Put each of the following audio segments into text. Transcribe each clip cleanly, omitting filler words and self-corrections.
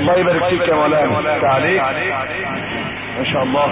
الله يبارك فيك يا مولانا، تعليق ما شاء الله.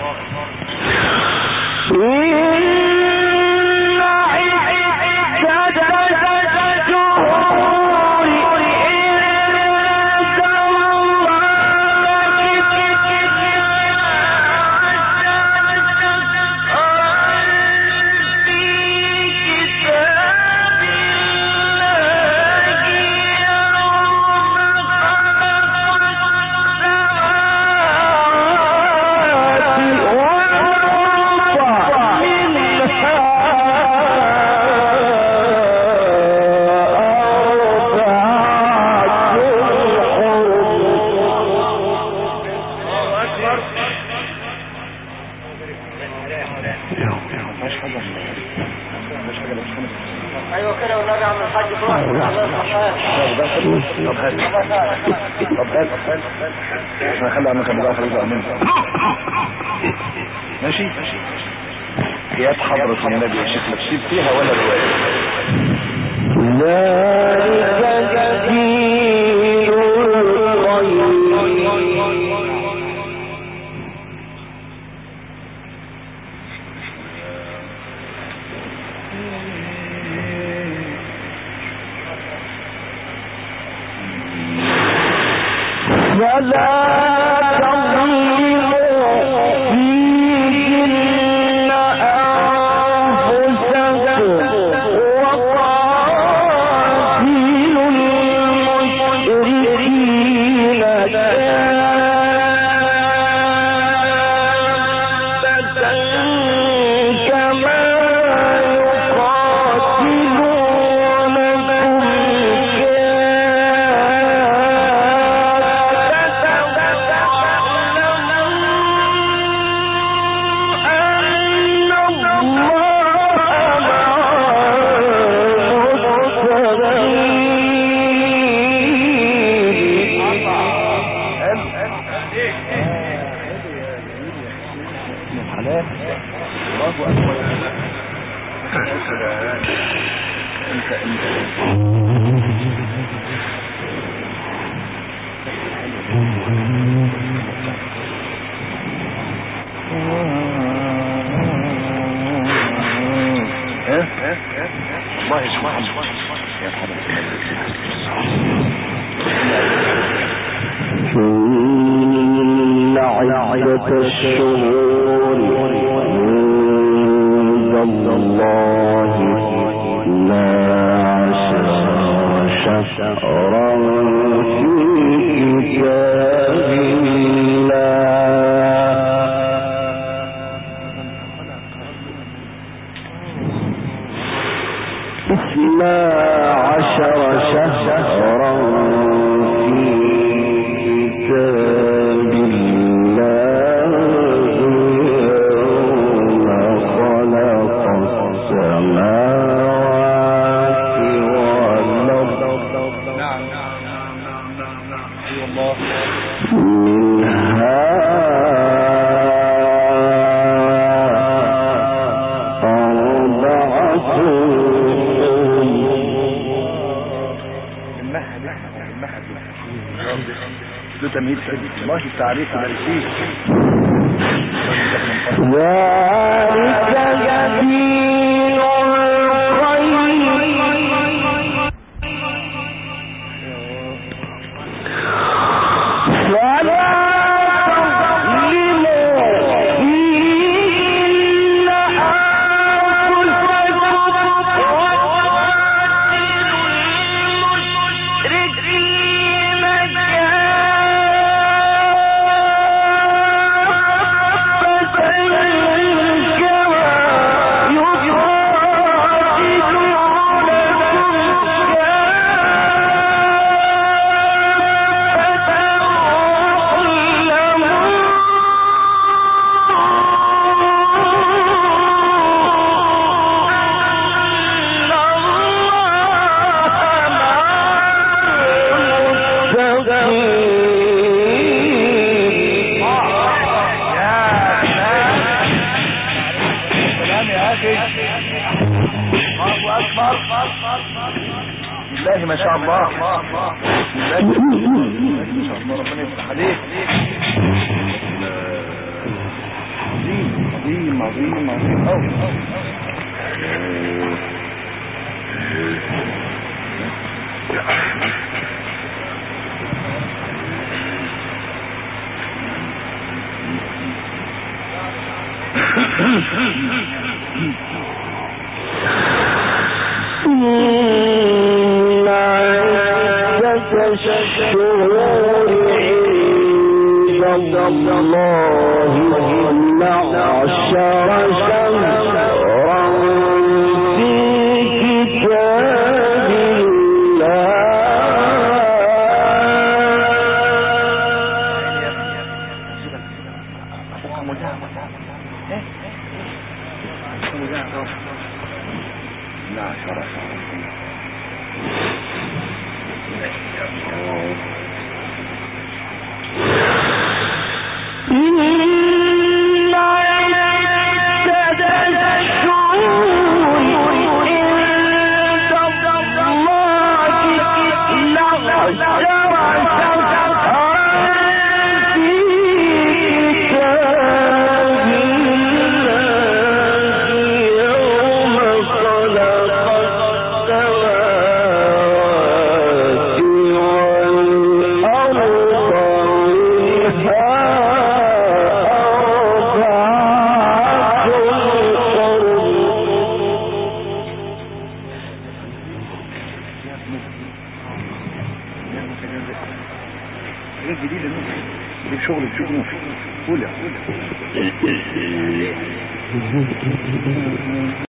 احنا خلي عنك بقى فريضة منك ماشي. حياة حضرة النبي يا شيخ، لا تسيب فيها ولا رواية. ذلك دين القيم فلا تظلموا فيهن أنفسكم وقاتلوا المشركين كافة كما الشهور عند الله ما عشر شهرا في كتاب الله 12 شهرا في كتاب تمهيد الله التعريف على الفيل. ذلك دين القيم الله ما شاء الله. بسم الله ما شاء الله، ربنا يفتح عليك. عظيم عظيم عظيم قوي. شغل تشوفوه قول يا